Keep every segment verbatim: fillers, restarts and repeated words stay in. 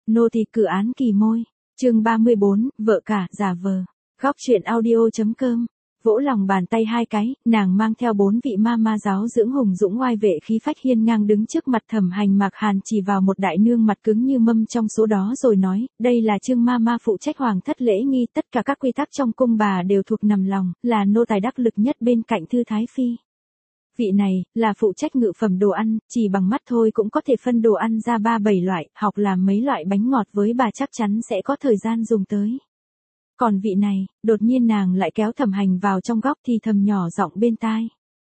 Nô tỳ cử án kỳ môi. Chương ba mươi bốn, vợ cả, giả vờ. Góc truyện audio.com. Vỗ lòng bàn tay hai cái, nàng mang theo bốn vị ma ma giáo dưỡng hùng dũng oai vệ khí phách hiên ngang đứng trước mặt Thẩm Hành. Mạc Hàn chỉ vào một đại nương mặt cứng như mâm trong số đó rồi nói, đây là Trương ma ma phụ trách hoàng thất lễ nghi, tất cả các quy tắc trong cung bà đều thuộc nằm lòng, là nô tài đắc lực nhất bên cạnh Thư Thái Phi. Vị này, là phụ trách ngự phẩm đồ ăn, chỉ bằng mắt thôi cũng có thể phân đồ ăn ra ba bảy loại, học làm mấy loại bánh ngọt với bà chắc chắn sẽ có thời gian dùng tới. Còn vị này, đột nhiên nàng lại kéo Thẩm Hành vào trong góc thì thầm nhỏ giọng bên tai.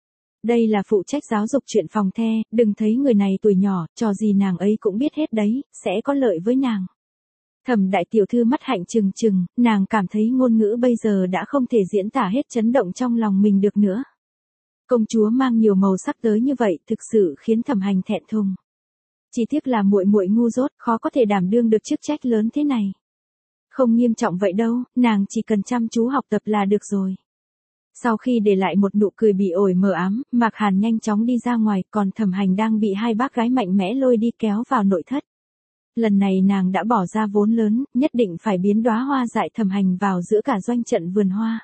Đây là phụ trách giáo dục chuyện phòng the, đừng thấy người này tuổi nhỏ, trò gì nàng ấy cũng biết hết đấy, sẽ có lợi với nàng. Thẩm đại tiểu thư mắt hạnh trừng trừng, nàng cảm thấy ngôn ngữ bây giờ đã không thể diễn tả hết chấn động trong lòng mình được nữa. Công chúa mang nhiều màu sắc tới như vậy, thực sự khiến Thẩm Hành thẹn thùng. Chỉ tiếc là muội muội ngu dốt, khó có thể đảm đương được chức trách lớn thế này. Không nghiêm trọng vậy đâu, nàng chỉ cần chăm chú học tập là được rồi. Sau khi để lại một nụ cười bị ổi mờ ám, Mạc Hàn nhanh chóng đi ra ngoài, còn Thẩm Hành đang bị hai bác gái mạnh mẽ lôi đi kéo vào nội thất. Lần này nàng đã bỏ ra vốn lớn, nhất định phải biến đóa hoa dại Thẩm Hành vào giữa cả doanh trận vườn hoa.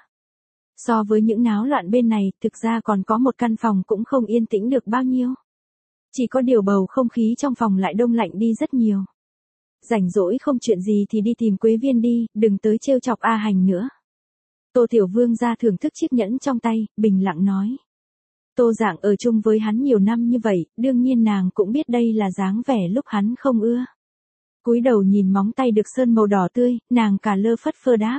So với những náo loạn bên này, thực ra còn có một căn phòng cũng không yên tĩnh được bao nhiêu. Chỉ có điều bầu không khí trong phòng lại đông lạnh đi rất nhiều. Rảnh rỗi không chuyện gì thì đi tìm Quế Viên đi, đừng tới trêu chọc A Hành nữa. Tô Tiểu Vương ra thưởng thức chiếc nhẫn trong tay, bình lặng nói. Tô Dạng ở chung với hắn nhiều năm như vậy, đương nhiên nàng cũng biết đây là dáng vẻ lúc hắn không ưa. Cúi đầu nhìn móng tay được sơn màu đỏ tươi, nàng cả lơ phất phơ đáp.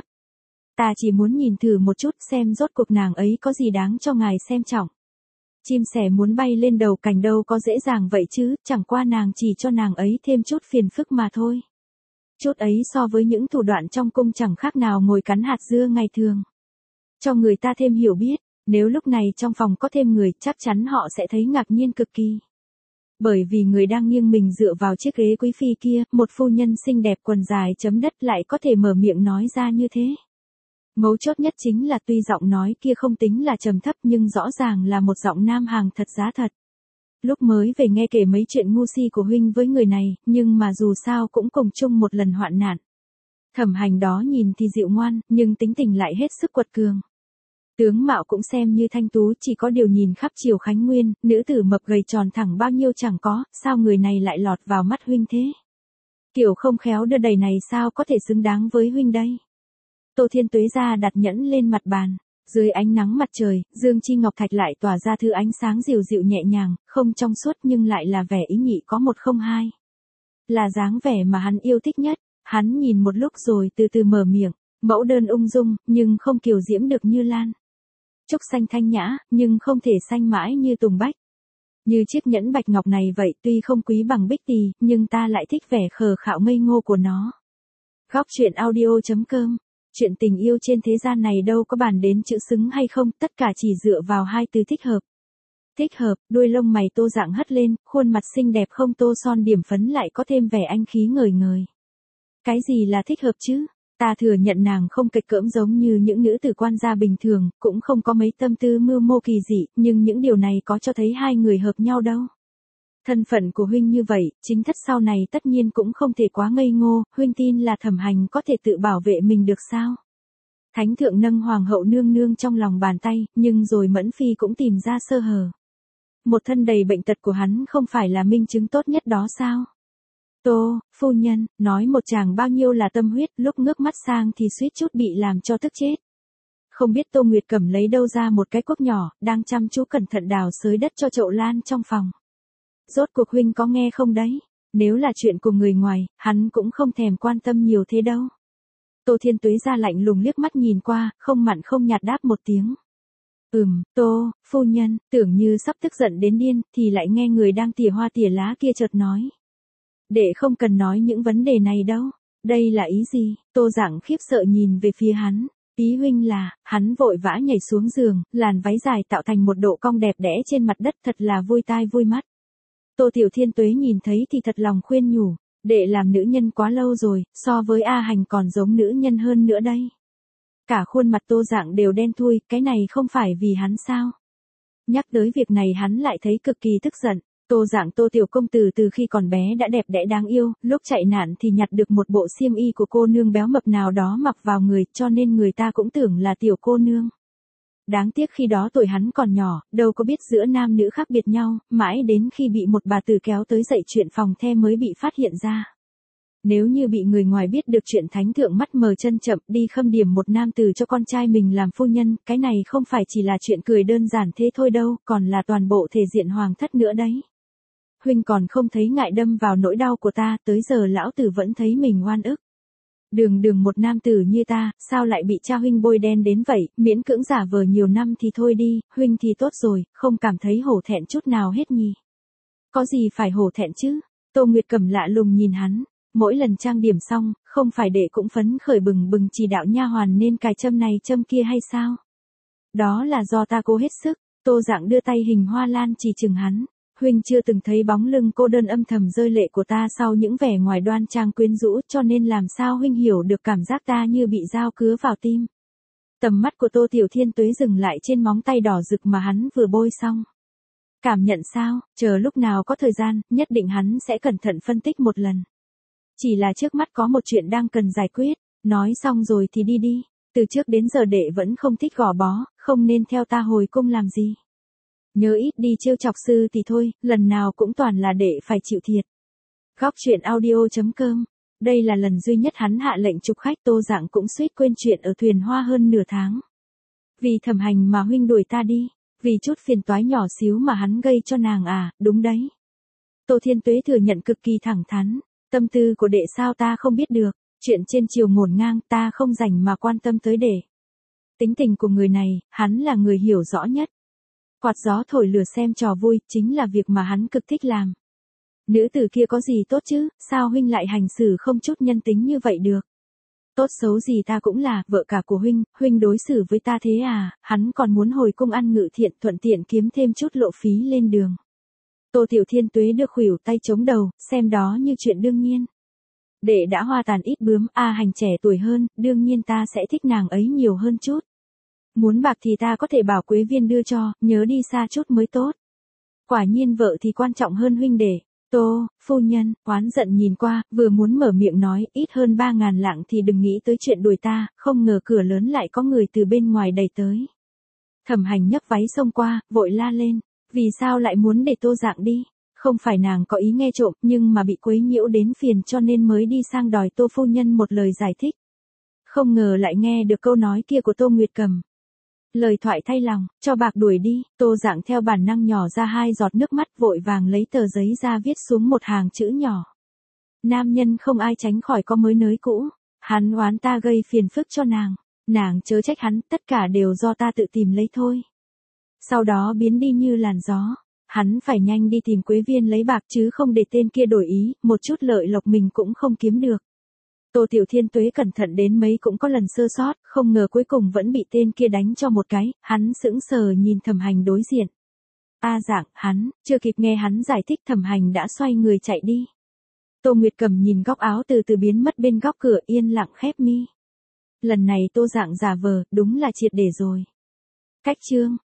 Ta chỉ muốn nhìn thử một chút xem rốt cuộc nàng ấy có gì đáng cho ngài xem trọng. Chim sẻ muốn bay lên đầu cành đâu có dễ dàng vậy chứ, chẳng qua nàng chỉ cho nàng ấy thêm chút phiền phức mà thôi. Chút ấy so với những thủ đoạn trong cung chẳng khác nào ngồi cắn hạt dưa ngày thường. Cho người ta thêm hiểu biết, nếu lúc này trong phòng có thêm người chắc chắn họ sẽ thấy ngạc nhiên cực kỳ. Bởi vì người đang nghiêng mình dựa vào chiếc ghế quý phi kia, một phu nhân xinh đẹp quần dài chấm đất lại có thể mở miệng nói ra như thế. Mấu chốt nhất chính là tuy giọng nói kia không tính là trầm thấp nhưng rõ ràng là một giọng nam hàng thật giá thật. Lúc mới về nghe kể mấy chuyện ngu si của huynh với người này, nhưng mà dù sao cũng cùng chung một lần hoạn nạn. Thẩm Hành đó nhìn thì dịu ngoan, nhưng tính tình lại hết sức quật cường. Tướng mạo cũng xem như thanh tú, chỉ có điều nhìn khắp triều Khánh Nguyên, nữ tử mập gầy tròn thẳng bao nhiêu chẳng có, sao người này lại lọt vào mắt huynh thế? Kiểu không khéo đưa đẩy này sao có thể xứng đáng với huynh đây? Tô Thiên Tuế ra đặt nhẫn lên mặt bàn, dưới ánh nắng mặt trời, dương chi ngọc thạch lại tỏa ra thứ ánh sáng dịu dịu nhẹ nhàng, không trong suốt nhưng lại là vẻ ý nhị có một không hai. Là dáng vẻ mà hắn yêu thích nhất, hắn nhìn một lúc rồi từ từ mở miệng, mẫu đơn ung dung, nhưng không kiều diễm được như lan. Trúc xanh thanh nhã, nhưng không thể xanh mãi như tùng bách. Như chiếc nhẫn bạch ngọc này vậy, tuy không quý bằng bích tì, nhưng ta lại thích vẻ khờ khạo ngây ngô của nó. Góc truyện audio.com. Chuyện tình yêu trên thế gian này đâu có bàn đến chữ xứng hay không, tất cả chỉ dựa vào hai từ thích hợp. Thích hợp, đuôi lông mày Tô Dạng hất lên, khuôn mặt xinh đẹp không tô son điểm phấn lại có thêm vẻ anh khí ngời ngời. Cái gì là thích hợp chứ? Ta thừa nhận nàng không kịch cỡm giống như những nữ tử quan gia bình thường, cũng không có mấy tâm tư mưu mô kỳ dị, nhưng những điều này có cho thấy hai người hợp nhau đâu. Thân phận của huynh như vậy, chính thất sau này tất nhiên cũng không thể quá ngây ngô, huynh tin là Thẩm Hành có thể tự bảo vệ mình được sao? Thánh thượng nâng hoàng hậu nương nương trong lòng bàn tay, nhưng rồi Mẫn Phi cũng tìm ra sơ hở. Một thân đầy bệnh tật của hắn không phải là minh chứng tốt nhất đó sao? Tô, phu nhân, nói một chàng bao nhiêu là tâm huyết, lúc ngước mắt sang thì suýt chút bị làm cho tức chết. Không biết Tô Nguyệt Cẩm lấy đâu ra một cái cuốc nhỏ, đang chăm chú cẩn thận đào xới đất cho chậu lan trong phòng. Rốt cuộc huynh có nghe không đấy? Nếu là chuyện của người ngoài, hắn cũng không thèm quan tâm nhiều thế đâu. Tô Thiên Tuế ra lạnh lùng liếc mắt nhìn qua, không mặn không nhạt đáp một tiếng. Ừm, Tô, phu nhân, tưởng như sắp tức giận đến điên, thì lại nghe người đang tỉa hoa tỉa lá kia chợt nói. Để không cần nói những vấn đề này đâu. Đây là ý gì? Tô Dạng khiếp sợ nhìn về phía hắn. Ý huynh là, hắn vội vã nhảy xuống giường, làn váy dài tạo thành một độ cong đẹp đẽ trên mặt đất thật là vui tai vui mắt. Tô Tiểu Thiên Tuế nhìn thấy thì thật lòng khuyên nhủ, đệ làm nữ nhân quá lâu rồi, so với A Hành còn giống nữ nhân hơn nữa đây. Cả khuôn mặt Tô Dạng đều đen thui, cái này không phải vì hắn sao? Nhắc tới việc này hắn lại thấy cực kỳ tức giận. Tô Dạng Tô tiểu công tử từ khi còn bé đã đẹp đẽ đáng yêu, lúc chạy nạn thì nhặt được một bộ xiêm y của cô nương béo mập nào đó mặc vào người, cho nên người ta cũng tưởng là tiểu cô nương. Đáng tiếc khi đó tuổi hắn còn nhỏ, đâu có biết giữa nam nữ khác biệt nhau, mãi đến khi bị một bà tử kéo tới dạy chuyện phòng the mới bị phát hiện ra. Nếu như bị người ngoài biết được chuyện thánh thượng mắt mờ chân chậm đi khâm điểm một nam tử cho con trai mình làm phu nhân, cái này không phải chỉ là chuyện cười đơn giản thế thôi đâu, còn là toàn bộ thể diện hoàng thất nữa đấy. Huynh còn không thấy ngại đâm vào nỗi đau của ta, tới giờ lão tử vẫn thấy mình oan ức. Đường đường một nam tử như ta, sao lại bị cha huynh bôi đen đến vậy, miễn cưỡng giả vờ nhiều năm thì thôi đi, huynh thì tốt rồi, không cảm thấy hổ thẹn chút nào hết nhỉ. Có gì phải hổ thẹn chứ? Tô Nguyệt Cầm lạ lùng nhìn hắn, mỗi lần trang điểm xong, không phải đệ cũng phấn khởi bừng bừng chỉ đạo nha hoàn nên cài châm này châm kia hay sao? Đó là do ta cố hết sức. Tô Dạng đưa tay hình hoa lan chỉ chừng hắn. Huynh chưa từng thấy bóng lưng cô đơn âm thầm rơi lệ của ta sau những vẻ ngoài đoan trang quyến rũ, cho nên làm sao huynh hiểu được cảm giác ta như bị dao cứa vào tim. Tầm mắt của Tô Tiểu Thiên Tuế dừng lại trên móng tay đỏ rực mà hắn vừa bôi xong. Cảm nhận sao? Chờ lúc nào có thời gian, nhất định hắn sẽ cẩn thận phân tích một lần. Chỉ là trước mắt có một chuyện đang cần giải quyết. Nói xong rồi thì đi đi. Từ trước đến giờ đệ vẫn không thích gò bó, không nên theo ta hồi cung làm gì. Nhớ ít đi trêu chọc sư thì thôi, lần nào cũng toàn là đệ phải chịu thiệt. Góc truyện audio chấm com. Đây là lần duy nhất hắn hạ lệnh trục khách. Tô Dạng cũng suýt quên chuyện ở thuyền hoa hơn nửa tháng. Vì Thẩm Hành mà huynh đuổi ta đi, vì chút phiền toái nhỏ xíu mà hắn gây cho nàng à, đúng đấy. Tô Thiên Tuế thừa nhận cực kỳ thẳng thắn, tâm tư của đệ sao ta không biết được, chuyện trên chiều ngổn ngang ta không rảnh mà quan tâm tới đệ. Tính tình của người này, hắn là người hiểu rõ nhất. Quạt gió thổi lửa xem trò vui, chính là việc mà hắn cực thích làm. Nữ tử kia có gì tốt chứ, sao huynh lại hành xử không chút nhân tính như vậy được? Tốt xấu gì ta cũng là vợ cả của huynh, huynh đối xử với ta thế à, hắn còn muốn hồi cung ăn ngự thiện thuận tiện kiếm thêm chút lộ phí lên đường. Tô Tiểu Thiên Tuế được khuỷu tay chống đầu, xem đó như chuyện đương nhiên. Đệ đã hoa tàn ít bướm, a hành trẻ tuổi hơn, đương nhiên ta sẽ thích nàng ấy nhiều hơn chút. Muốn bạc thì ta có thể bảo Quế Viên đưa cho, nhớ đi xa chút mới tốt. Quả nhiên vợ thì quan trọng hơn huynh đệ. Tô, phu nhân, oán giận nhìn qua, vừa muốn mở miệng nói, ít hơn ba ngàn lạng thì đừng nghĩ tới chuyện đuổi ta, không ngờ cửa lớn lại có người từ bên ngoài đẩy tới. Thẩm Hành nhấc váy xông qua, vội la lên, vì sao lại muốn để Tô Dạng đi? Không phải nàng có ý nghe trộm, nhưng mà bị quấy nhiễu đến phiền cho nên mới đi sang đòi Tô phu nhân một lời giải thích. Không ngờ lại nghe được câu nói kia của Tô Nguyệt Cầm. Lời thoại thay lòng, cho bạc đuổi đi, Tô Dạng theo bản năng nhỏ ra hai giọt nước mắt, vội vàng lấy tờ giấy ra viết xuống một hàng chữ nhỏ. Nam nhân không ai tránh khỏi có mới nới cũ, hắn oán ta gây phiền phức cho nàng, nàng chớ trách hắn, tất cả đều do ta tự tìm lấy thôi. Sau đó biến đi như làn gió, hắn phải nhanh đi tìm Quế Viên lấy bạc chứ không để tên kia đổi ý, một chút lợi lộc mình cũng không kiếm được. Tô Tiểu Thiên Tuế cẩn thận đến mấy cũng có lần sơ sót, không ngờ cuối cùng vẫn bị tên kia đánh cho một cái, hắn sững sờ nhìn Thẩm Hành đối diện. A Dạng, hắn, chưa kịp nghe hắn giải thích Thẩm Hành đã xoay người chạy đi. Tô Nguyệt Cầm nhìn góc áo từ từ biến mất bên góc cửa, yên lặng khép mi. Lần này Tô Dạng giả vờ, đúng là triệt để rồi. Cách chương